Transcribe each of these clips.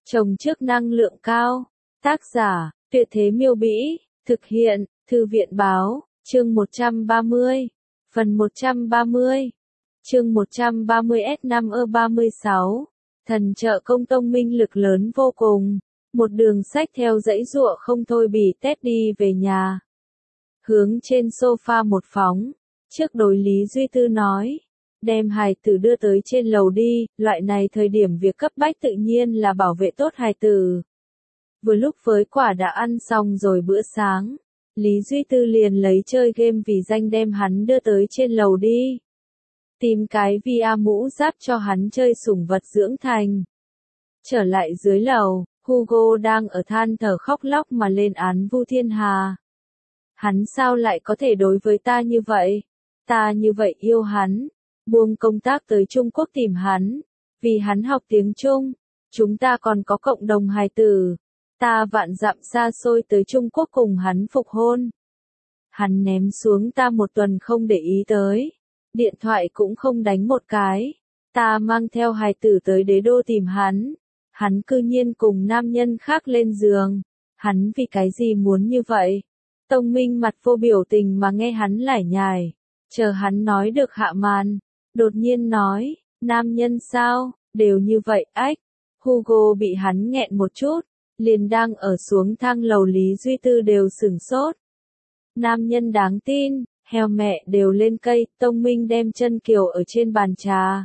Trồng trước năng lượng cao. Tác giả, Tuyệt Thế Miêu Bĩ. Thực hiện, Thư viện Báo. Chương 130. Phần 130. Chương 130 S5E36. Thần trợ công tông minh lực lớn vô cùng. Một đường sách theo dãy giụa không thôi bì tét đi về nhà. Hướng trên sofa một phóng. Trước đối Lý Duy Tư nói. Đem hài tử đưa tới trên lầu đi, loại này thời điểm việc cấp bách tự nhiên là bảo vệ tốt hài tử. Vừa lúc với quả đã ăn xong rồi bữa sáng, Lý Duy Tư liền lấy chơi game vì danh đem hắn đưa tới trên lầu đi. Tìm cái VR mũ giáp cho hắn chơi sủng vật dưỡng thành. Trở lại dưới lầu, Hugo đang ở than thở khóc lóc mà lên án Vu Thiên Hà. Hắn sao lại có thể đối với ta như vậy? Ta như vậy yêu hắn. Buông công tác tới Trung Quốc tìm hắn, vì hắn học tiếng Trung, chúng ta còn có cộng đồng hài tử. Ta vạn dặm xa xôi tới Trung Quốc cùng hắn phục hôn. Hắn ném xuống ta một tuần không để ý tới, điện thoại cũng không đánh một cái. Ta mang theo hài tử tới đế đô tìm hắn cư nhiên cùng nam nhân khác lên giường. Hắn vì cái gì muốn như vậy? Tông Minh mặt vô biểu tình mà nghe hắn lải nhải, chờ hắn nói được hạ màn. Đột nhiên nói, nam nhân sao, đều như vậy ách. Hugo bị hắn nghẹn một chút, liền đang ở xuống thang lầu Lý Duy Tư đều sửng sốt. Nam nhân đáng tin, heo mẹ đều lên cây, Tông Minh đem chân kiều ở trên bàn trà.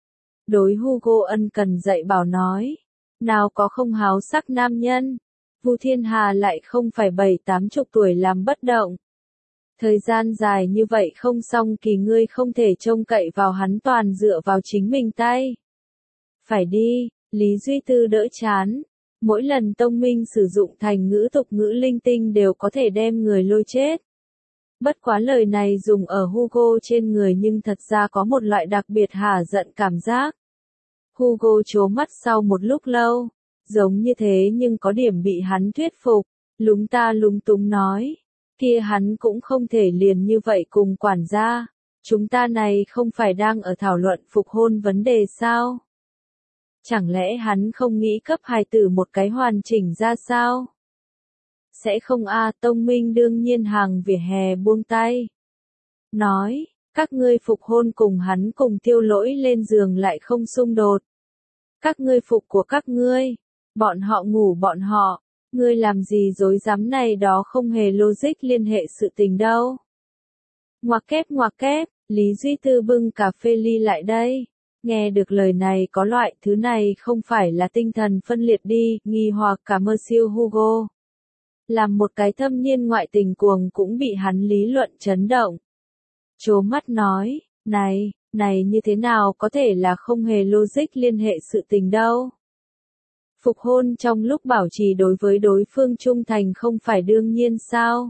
Đối Hugo ân cần dạy bảo nói, nào có không háo sắc nam nhân, Vu Thiên Hà lại không phải 70-80 tuổi làm bất động. Thời gian dài như vậy không xong kỳ ngươi không thể trông cậy vào hắn toàn dựa vào chính mình tay. Phải đi, Lý Duy Tư đỡ chán. Mỗi lần Tông Minh sử dụng thành ngữ tục ngữ linh tinh đều có thể đem người lôi chết. Bất quá lời này dùng ở Hugo trên người nhưng thật ra có một loại đặc biệt hả giận cảm giác. Hugo trố mắt sau một lúc lâu, giống như thế nhưng có điểm bị hắn thuyết phục, lúng ta lúng túng nói. Kia hắn cũng không thể liền như vậy cùng quản gia. Chúng ta này không phải đang ở thảo luận phục hôn vấn đề sao? Chẳng lẽ hắn không nghĩ cấp hài tử một cái hoàn chỉnh ra sao? Sẽ không a. Tông Minh đương nhiên hàng vỉa hè buông tay. Nói, các ngươi phục hôn cùng hắn cùng Tiêu Lỗi lên giường lại không xung đột. Các ngươi phục của các ngươi, bọn họ ngủ bọn họ. Ngươi làm gì dối dám này đó không hề logic liên hệ sự tình đâu. Ngoặc kép, Lý Duy Tư bưng cà phê ly lại đây. Nghe được lời này có loại thứ này không phải là tinh thần phân liệt đi, nghi hoặc cả Monsieur Hugo. Làm một cái thâm niên ngoại tình cuồng cũng bị hắn lý luận chấn động. Chố mắt nói, này như thế nào có thể là không hề logic liên hệ sự tình đâu. Phục hôn trong lúc bảo trì đối với đối phương trung thành không phải đương nhiên sao?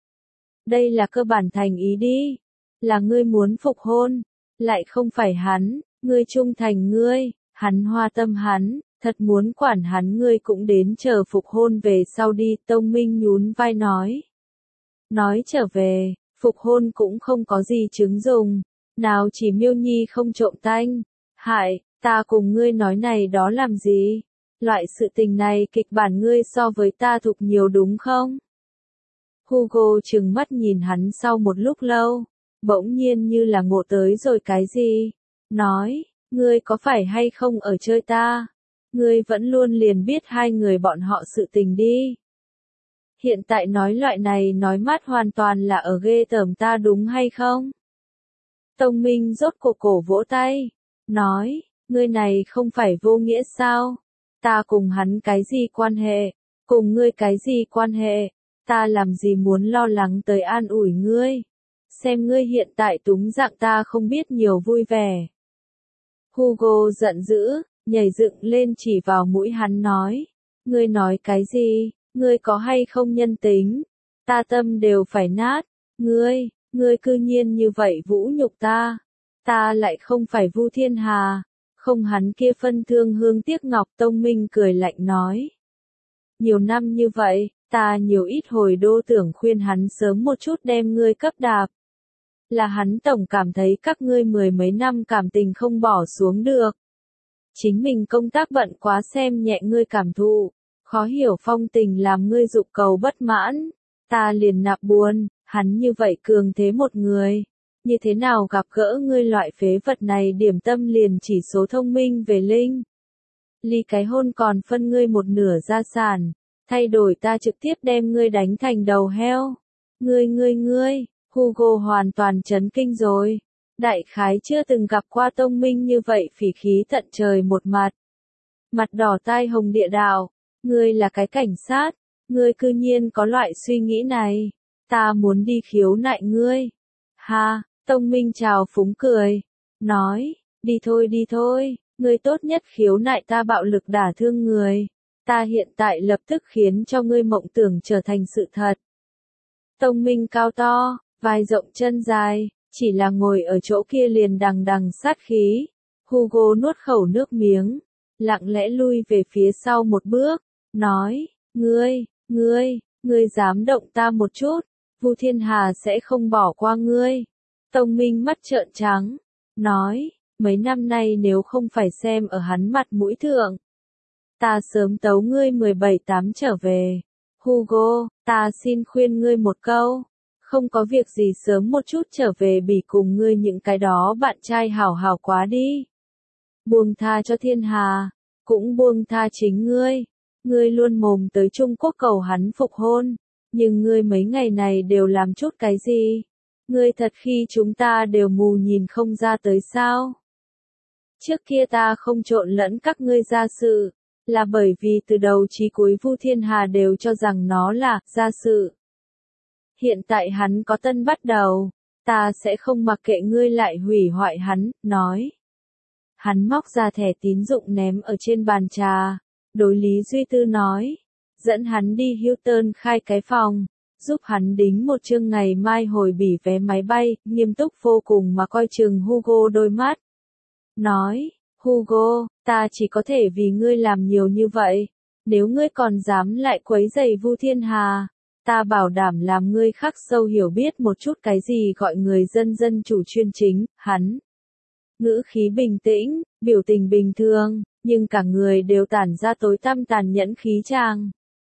Đây là cơ bản thành ý đi. Là ngươi muốn phục hôn, lại không phải hắn, ngươi trung thành ngươi, hắn hoa tâm hắn, thật muốn quản hắn ngươi cũng đến chờ phục hôn về sau đi. Tông Minh nhún vai nói. Nói trở về, phục hôn cũng không có gì chứng dùng, nào chỉ Miêu Nhi không trộm tanh. Hại, ta cùng ngươi nói này đó làm gì? Loại sự tình này kịch bản ngươi so với ta thuộc nhiều đúng không? Hugo trừng mắt nhìn hắn sau một lúc lâu, bỗng nhiên như là ngộ tới rồi cái gì. Nói, ngươi có phải hay không ở chơi ta? Ngươi vẫn luôn liền biết hai người bọn họ sự tình đi. Hiện tại nói loại này nói mát hoàn toàn là ở ghê tởm ta đúng hay không? Tông Minh rốt cuộc cổ vỗ tay, nói, ngươi này không phải vô nghĩa sao? Ta cùng hắn cái gì quan hệ? Cùng ngươi cái gì quan hệ? Ta làm gì muốn lo lắng tới an ủi ngươi? Xem ngươi hiện tại túng dạng ta không biết nhiều vui vẻ. Hugo giận dữ, nhảy dựng lên chỉ vào mũi hắn nói. Ngươi nói cái gì? Ngươi có hay không nhân tính? Ta tâm đều phải nát. Ngươi cư nhiên như vậy vũ nhục ta. Ta lại không phải Vu Thiên Hà. Không hắn kia phân thương hương tiếc ngọc. Tông Minh cười lạnh nói. Nhiều năm như vậy, ta nhiều ít hồi đô tưởng khuyên hắn sớm một chút đem ngươi cấp đạp. Là hắn tổng cảm thấy các ngươi 10 mấy năm cảm tình không bỏ xuống được. Chính mình công tác bận quá xem nhẹ ngươi cảm thụ, khó hiểu phong tình làm ngươi dục cầu bất mãn. Ta liền nạp buồn, hắn như vậy cường thế một người. Như thế nào gặp gỡ ngươi loại phế vật này điểm tâm liền chỉ số thông minh về linh. Ly cái hôn còn phân ngươi một nửa gia sản, thay đổi ta trực tiếp đem ngươi đánh thành đầu heo. Ngươi, Hugo hoàn toàn chấn kinh rồi. Đại khái chưa từng gặp qua Tông Minh như vậy phỉ khí tận trời một mặt. Mặt đỏ tai hồng địa đạo, ngươi là cái cảnh sát, ngươi cư nhiên có loại suy nghĩ này, ta muốn đi khiếu nại ngươi. Ha, Tông Minh chào phúng cười, nói, đi thôi, ngươi tốt nhất khiếu nại ta bạo lực đả thương người, ta hiện tại lập tức khiến cho ngươi mộng tưởng trở thành sự thật. Tông Minh cao to, vai rộng chân dài, chỉ là ngồi ở chỗ kia liền đằng đằng sát khí. Hugo nuốt khẩu nước miếng, lặng lẽ lui về phía sau một bước, nói, ngươi dám động ta một chút, Vu Thiên Hà sẽ không bỏ qua ngươi. Tông Minh mắt trợn trắng, nói, mấy năm nay nếu không phải xem ở hắn mặt mũi thượng, ta sớm tấu ngươi 17-8 trở về. Hugo, ta xin khuyên ngươi một câu, không có việc gì sớm một chút trở về Bỉ cùng ngươi những cái đó bạn trai hảo hảo quá đi. Buông tha cho Thiên Hà, cũng buông tha chính ngươi. Ngươi luôn mồm tới Trung Quốc cầu hắn phục hôn, nhưng ngươi mấy ngày này đều làm chút cái gì? Ngươi thật khi chúng ta đều mù nhìn không ra tới sao? Trước kia ta không trộn lẫn các ngươi gia sự, là bởi vì từ đầu chí cuối Vu Thiên Hà đều cho rằng nó là gia sự. Hiện tại hắn có tân bắt đầu, ta sẽ không mặc kệ ngươi lại hủy hoại hắn, nói. Hắn móc ra thẻ tín dụng ném ở trên bàn trà, đối Lý Duy Tư nói, dẫn hắn đi Hilton khai cái phòng, giúp hắn đính một chương ngày mai hồi Bỉ vé máy bay, nghiêm túc vô cùng mà coi chừng Hugo đôi mắt. Nói, Hugo, ta chỉ có thể vì ngươi làm nhiều như vậy, nếu ngươi còn dám lại quấy rầy Vu Thiên Hà, ta bảo đảm làm ngươi khắc sâu hiểu biết một chút cái gì gọi người dân chủ chuyên chính. Hắn ngữ khí bình tĩnh, biểu tình bình thường, nhưng cả người đều tản ra tối tăm tàn nhẫn khí chàng.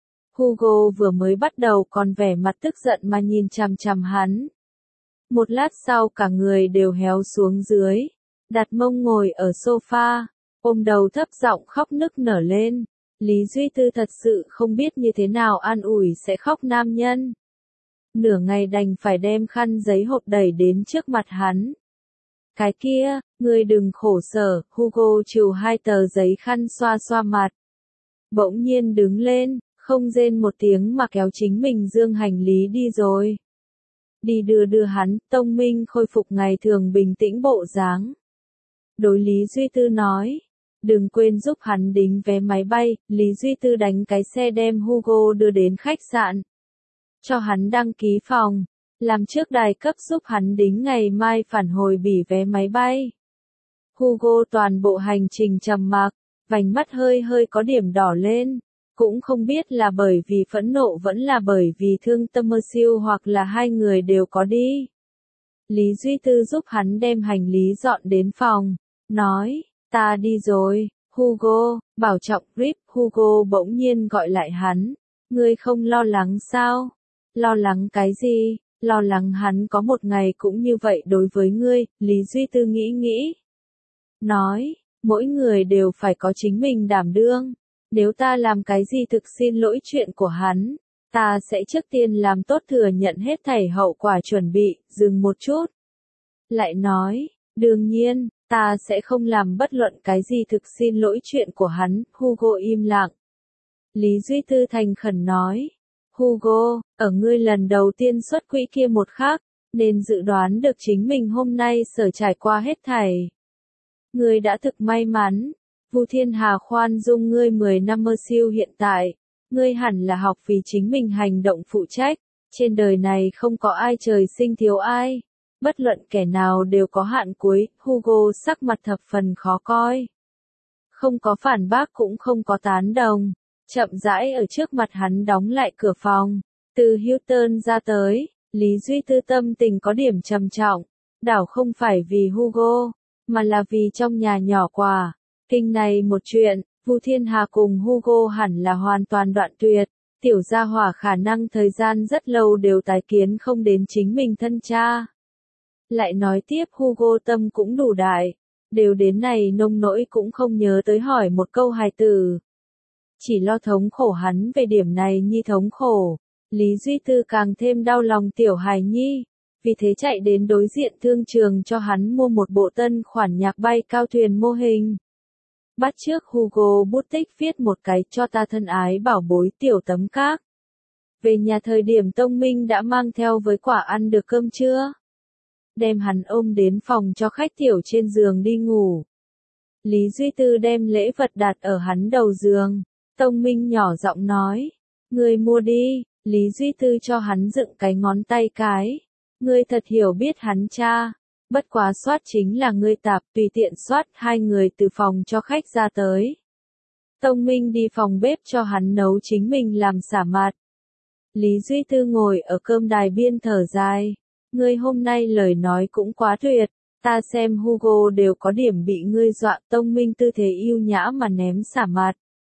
Hugo vừa mới bắt đầu còn vẻ mặt tức giận mà nhìn chằm chằm hắn. Một lát sau cả người đều héo xuống dưới, đặt mông ngồi ở sofa, ôm đầu thấp giọng khóc nức nở lên. Lý Duy Tư thật sự không biết như thế nào an ủi sẽ khóc nam nhân. Nửa ngày đành phải đem khăn giấy hộp đẩy đến trước mặt hắn. Cái kia, ngươi đừng khổ sở, Hugo trừ 2 tờ giấy khăn xoa xoa mặt. Bỗng nhiên đứng lên, không rên một tiếng mà kéo chính mình dương hành lý đi rồi. Đi đưa hắn, Tông Minh khôi phục ngày thường bình tĩnh bộ dáng. Đối Lý Duy Tư nói, đừng quên giúp hắn đính vé máy bay. Lý Duy Tư đánh cái xe đem Hugo đưa đến khách sạn. Cho hắn đăng ký phòng, làm trước đài cấp giúp hắn đính ngày mai phản hồi Bỉ vé máy bay. Hugo toàn bộ hành trình trầm mặc, vành mắt hơi có điểm đỏ lên, cũng không biết là bởi vì phẫn nộ vẫn là bởi vì thương tâm mơ siêu hoặc là hai người đều có đi. Lý Duy Tư giúp hắn đem hành lý dọn đến phòng, nói, ta đi rồi, Hugo, bảo trọng Rip. Hugo bỗng nhiên gọi lại hắn, ngươi không lo lắng sao? Lo lắng cái gì? Lo lắng hắn có một ngày cũng như vậy đối với ngươi. Lý Duy Tư nghĩ. Nói, mỗi người đều phải có chính mình đảm đương. Nếu ta làm cái gì thực xin lỗi chuyện của hắn, ta sẽ trước tiên làm tốt thừa nhận hết thảy hậu quả chuẩn bị. Dừng một chút. Lại nói, đương nhiên, ta sẽ không làm bất luận cái gì thực xin lỗi chuyện của hắn. Hugo im lặng. Lý Duy Tư thành khẩn nói, Hugo, ở ngươi lần đầu tiên xuất quỹ kia một khắc, nên dự đoán được chính mình hôm nay sở trải qua hết thảy. Ngươi đã thực may mắn, Vu Thiên Hà khoan dung ngươi 10 năm mơ siêu hiện tại, ngươi hẳn là học vì chính mình hành động phụ trách, trên đời này không có ai trời sinh thiếu ai, bất luận kẻ nào đều có hạn cuối. Hugo sắc mặt thập phần khó coi. Không có phản bác cũng không có tán đồng. Chậm rãi ở trước mặt hắn đóng lại cửa phòng. Từ Hilton ra tới, Lý Duy Tư tâm tình có điểm trầm trọng. Đảo không phải vì Hugo, mà là vì trong nhà nhỏ quà. Kinh này một chuyện, Vu Thiên Hà cùng Hugo hẳn là hoàn toàn đoạn tuyệt, tiểu gia hỏa khả năng thời gian rất lâu đều tái kiến không đến chính mình thân cha. Lại nói tiếp Hugo tâm cũng đủ đại, đều đến này nông nỗi cũng không nhớ tới hỏi một câu hài tử. Chỉ lo thống khổ hắn về điểm này nhi thống khổ, Lý Duy Tư càng thêm đau lòng tiểu hài nhi, vì thế chạy đến đối diện thương trường cho hắn mua một bộ tân khoản nhạc bay cao thuyền mô hình. Bắt trước Hugo bút tích viết một cái cho ta thân ái bảo bối tiểu tấm các. Về nhà thời điểm Tông Minh đã mang theo với quả ăn được cơm trưa. Đem hắn ôm đến phòng cho khách tiểu trên giường đi ngủ. Lý Duy Tư đem lễ vật đặt ở hắn đầu giường. Tông Minh nhỏ giọng nói. Ngươi mua đi, Lý Duy Tư cho hắn dựng cái ngón tay cái. Ngươi thật hiểu biết hắn cha. Bất quá soát chính là ngươi tạp tùy tiện soát hai người từ phòng cho khách ra tới. Tông Minh đi phòng bếp cho hắn nấu chính mình làm xả mặt. Lý Duy Tư ngồi ở cơm đài biên thở dài. Ngươi hôm nay lời nói cũng quá tuyệt, ta xem Hugo đều có điểm bị ngươi dọa. Tông Minh tư thế yêu nhã mà ném xả mặt.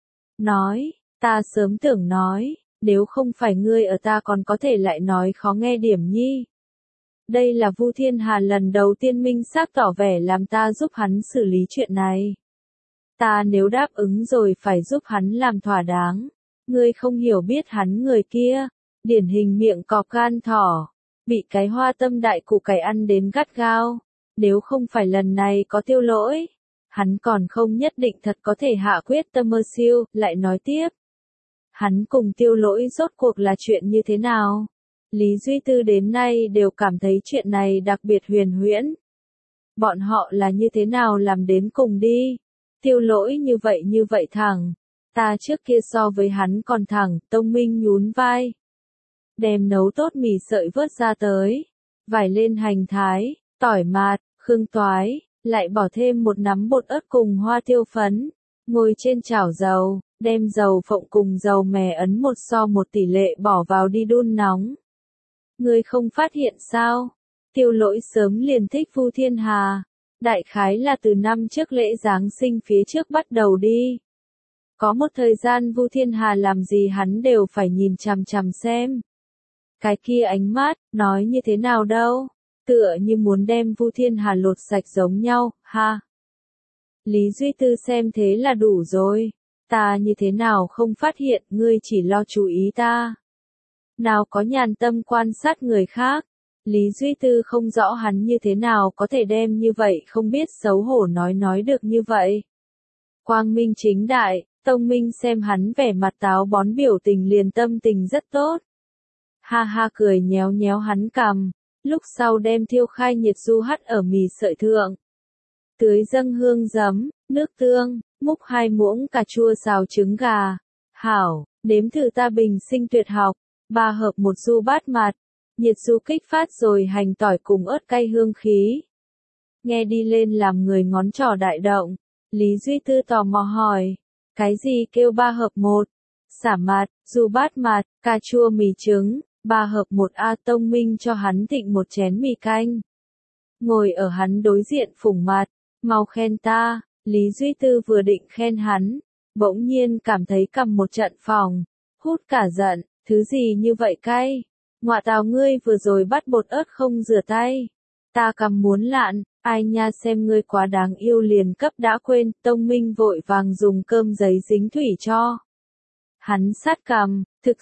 Nói, ta sớm tưởng nói, nếu không phải ngươi ở ta còn có thể lại nói khó nghe điểm nhi. Đây là Vu Thiên Hà lần đầu tiên minh xác tỏ vẻ làm ta giúp hắn xử lý chuyện này. Ta nếu đáp ứng rồi phải giúp hắn làm thỏa đáng. Ngươi không hiểu biết hắn người kia, điển hình miệng cọp gan thỏ, bị cái hoa tâm đại củ cải ăn đến gắt gao. Nếu không phải lần này có Tiêu Lỗi, hắn còn không nhất định thật có thể hạ quyết tâm mơ siêu. Lại nói tiếp, hắn cùng Tiêu Lỗi rốt cuộc là chuyện như thế nào? Lý Duy Tư đến nay đều cảm thấy chuyện này đặc biệt huyền huyễn. Bọn họ là như thế nào làm đến cùng đi? Tiêu Lỗi như vậy thẳng. Ta trước kia so với hắn còn thẳng. Tông Minh nhún vai. Đem nấu tốt mì sợi vớt ra tới. Vải lên hành thái, tỏi mạt, khương toái, lại bỏ thêm một nắm bột ớt cùng hoa tiêu phấn. Ngồi trên chảo dầu, đem dầu phộng cùng dầu mè ấn 1:1 tỷ lệ bỏ vào đi đun nóng. Ngươi không phát hiện sao? Tiêu Lỗi sớm liền thích Vu Thiên Hà. Đại khái là từ năm trước lễ Giáng sinh phía trước bắt đầu đi. Có một thời gian Vu Thiên Hà làm gì hắn đều phải nhìn chằm chằm xem. Cái kia ánh mắt, nói như thế nào đâu? Tựa như muốn đem Vu Thiên Hà lột sạch giống nhau, ha. Lý Duy Tư xem thế là đủ rồi. Ta như thế nào không phát hiện, ngươi chỉ lo chú ý ta. Nào có nhàn tâm quan sát người khác. Lý Duy Tư không rõ hắn như thế nào có thể đem như vậy không biết xấu hổ nói được như vậy. Quang minh chính đại, Tông Minh xem hắn vẻ mặt táo bón biểu tình liền tâm tình rất tốt. Ha ha cười nhéo nhéo hắn cằm, lúc sau đem thiêu khai nhiệt du hắt ở mì sợi thượng. Tưới dâng hương giấm, nước tương, múc 2 muỗng cà chua xào trứng gà. Hảo, nếm thử ta bình sinh tuyệt học. 3 hợp 1 du bát mạt, nhiệt du kích phát rồi hành tỏi cùng ớt cay hương khí. Nghe đi lên làm người ngón trỏ đại động. Lý Duy Tư tò mò hỏi, cái gì kêu 3 hợp 1? Xả mạt, du bát mạt, cà chua mì trứng, 3 hợp 1 A. Tông Minh cho hắn thịnh một chén mì canh. Ngồi ở hắn đối diện phủng mặt, mau khen ta. Lý Duy Tư vừa định khen hắn, bỗng nhiên cảm thấy cầm một trận phòng, hút cả giận. Thứ gì như vậy cay? Ngọa tào ngươi vừa rồi bắt bột ớt không rửa tay. Ta cầm muốn lạn, ai nha xem ngươi quá đáng yêu liền cấp đã quên. Tông Minh vội vàng dùng cơm giấy dính thủy cho. Hắn sát cằm, thực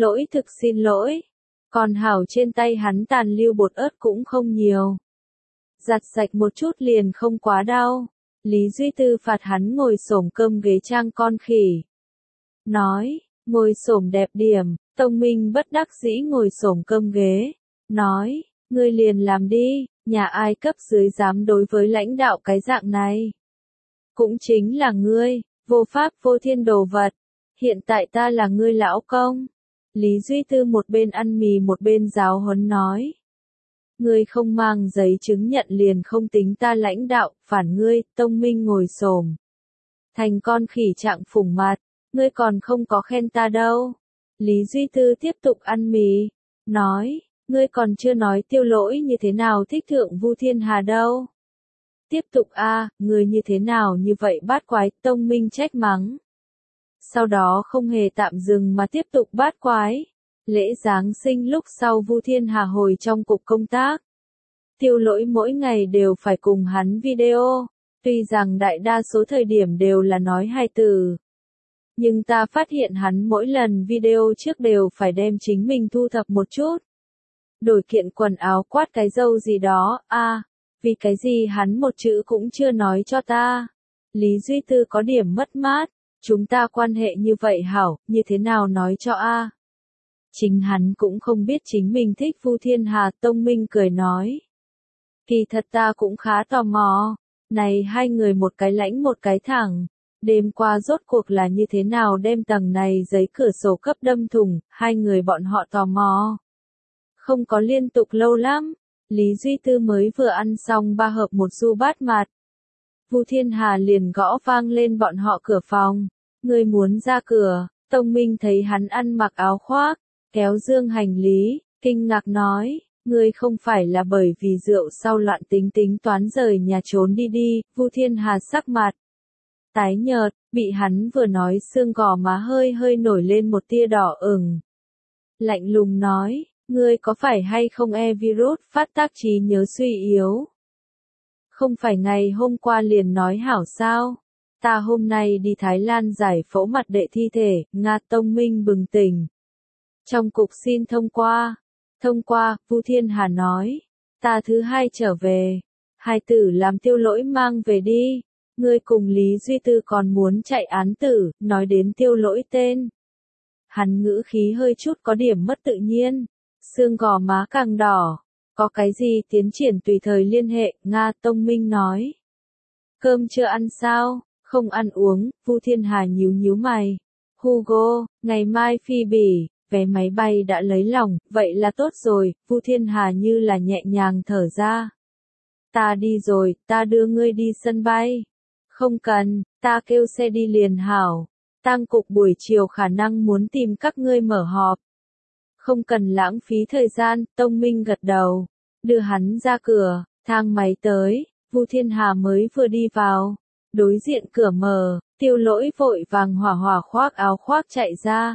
xin lỗi. Còn hảo trên tay hắn tàn lưu bột ớt cũng không nhiều. Giặt sạch một chút liền không quá đau. Lý Duy Tư phạt hắn ngồi xổm cơm ghế trang con khỉ. Nói, ngồi xổm đẹp điểm. Tông Minh bất đắc dĩ ngồi xổm cơm ghế, nói, ngươi liền làm đi, nhà ai cấp dưới dám đối với lãnh đạo cái dạng này. Cũng chính là ngươi, vô pháp vô thiên đồ vật, hiện tại ta là ngươi lão công. Lý Duy Tư một bên ăn mì một bên giáo huấn nói. Ngươi không mang giấy chứng nhận liền không tính ta lãnh đạo, phản ngươi. Tông Minh ngồi xổm thành con khỉ trạng phủng mặt, ngươi còn không có khen ta đâu. Lý Duy Tư tiếp tục ăn mì, nói, ngươi còn chưa nói Tiêu Lỗi như thế nào thích thượng Vu Thiên Hà đâu. tiếp tục a, người như thế nào như vậy bát quái, Tông Minh trách mắng. Sau đó không hề tạm dừng mà tiếp tục bát quái. Lễ Giáng sinh lúc sau Vu Thiên Hà hồi trong cục công tác. Tiêu Lỗi mỗi ngày đều phải cùng hắn video, tuy rằng đại đa số thời điểm đều là nói hai từ. Nhưng ta phát hiện hắn mỗi lần video trước đều phải đem chính mình thu thập một chút. Đổi kiện quần áo quát cái râu gì đó, vì cái gì hắn một chữ cũng chưa nói cho ta. Lý Duy Tư có điểm mất mát, chúng ta quan hệ như vậy hảo, như thế nào nói cho Chính hắn cũng không biết chính mình thích Vu Thiên Hà, Tông Minh cười nói. Kỳ thật ta cũng khá tò mò, này hai người một cái lãnh một cái thẳng, đêm qua rốt cuộc là như thế nào đem tầng này giấy cửa sổ cấp đâm thủng, hai người bọn họ tò mò. Không có liên tục lâu lắm, Lý Duy Tư mới vừa ăn xong 3 hộp một du bát mạt. Vu Thiên Hà liền gõ vang lên bọn họ cửa phòng, người muốn ra cửa, Tông Minh thấy hắn ăn mặc áo khoác, kéo dương hành lý, kinh ngạc nói, ngươi không phải là bởi vì rượu sau loạn tính toán rời nhà trốn đi, Vu Thiên Hà sắc mặt tái nhợt, bị hắn vừa nói xương gò má hơi nổi lên một tia đỏ ửng. Lạnh lùng nói, ngươi có phải hay không virus phát tác trí nhớ suy yếu? Không phải ngày hôm qua liền nói hảo sao? Ta hôm nay đi Thái Lan giải phẫu mặt đệ thi thể, Nga. Tông Minh bừng tỉnh. Trong cục xin thông qua, Vu Thiên Hà nói, ta thứ hai trở về, hai tử làm Tiêu Lỗi mang về đi, ngươi cùng Lý Duy Tư còn muốn chạy án tử, nói đến Tiêu Lỗi tên. Hắn ngữ khí hơi chút có điểm mất tự nhiên, xương gò má càng đỏ, có cái gì tiến triển tùy thời liên hệ, Nga. Tông Minh nói. Cơm chưa ăn sao, không ăn uống, Vu Thiên Hà nhíu mày. Hugo, ngày mai phi bỉ. Vé máy bay đã lấy lòng, vậy là tốt rồi, Vu Thiên Hà như là nhẹ nhàng thở ra. Ta đi rồi, ta đưa ngươi đi sân bay. Không cần, ta kêu xe đi liền hảo. Tang cục buổi chiều khả năng muốn tìm các ngươi mở họp. Không cần lãng phí thời gian, Tông Minh gật đầu. Đưa hắn ra cửa, thang máy tới, Vu Thiên Hà mới vừa đi vào. Đối diện cửa mở, Tiêu Lỗi vội vàng hỏa khoác áo khoác chạy ra.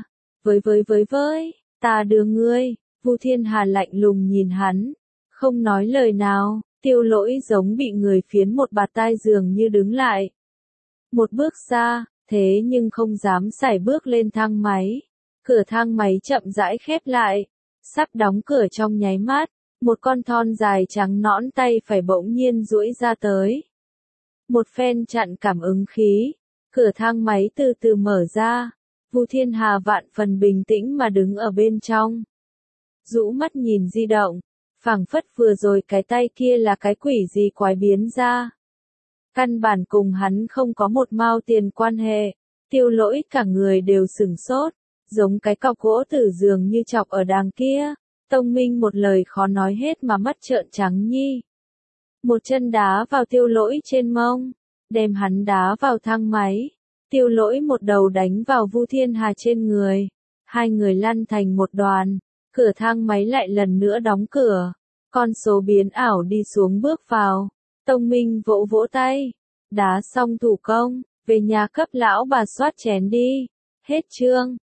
Với, ta đưa ngươi, Vu Thiên Hà lạnh lùng nhìn hắn, không nói lời nào, Tiêu Lỗi giống bị người phiến một bạt tai dường như đứng lại. Một bước xa, thế nhưng không dám sải bước lên thang máy, cửa thang máy chậm rãi khép lại, sắp đóng cửa trong nháy mắt, một con thon dài trắng nõn tay phải bỗng nhiên duỗi ra tới. Một phen chặn cảm ứng khí, cửa thang máy từ từ mở ra. Vu Thiên Hà vạn phần bình tĩnh mà đứng ở bên trong. Rũ mắt nhìn di động, phảng phất vừa rồi cái tay kia là cái quỷ gì quái biến ra. Căn bản cùng hắn không có một mao tiền quan hệ, Tiêu Lỗi cả người đều sửng sốt, giống cái cọc gỗ tử dường như chọc ở đàng kia. Tông Minh một lời khó nói hết mà mắt trợn trắng nhi. Một chân đá vào Tiêu Lỗi trên mông, đem hắn đá vào thang máy. Tiêu Lỗi một đầu đánh vào Vu Thiên Hà trên người, hai người lăn thành một đoàn, cửa thang máy lại lần nữa đóng cửa, con số biến ảo đi xuống bước vào, Tông Minh vỗ tay, đá xong thủ công, về nhà cấp lão bà soát chén đi, hết chương.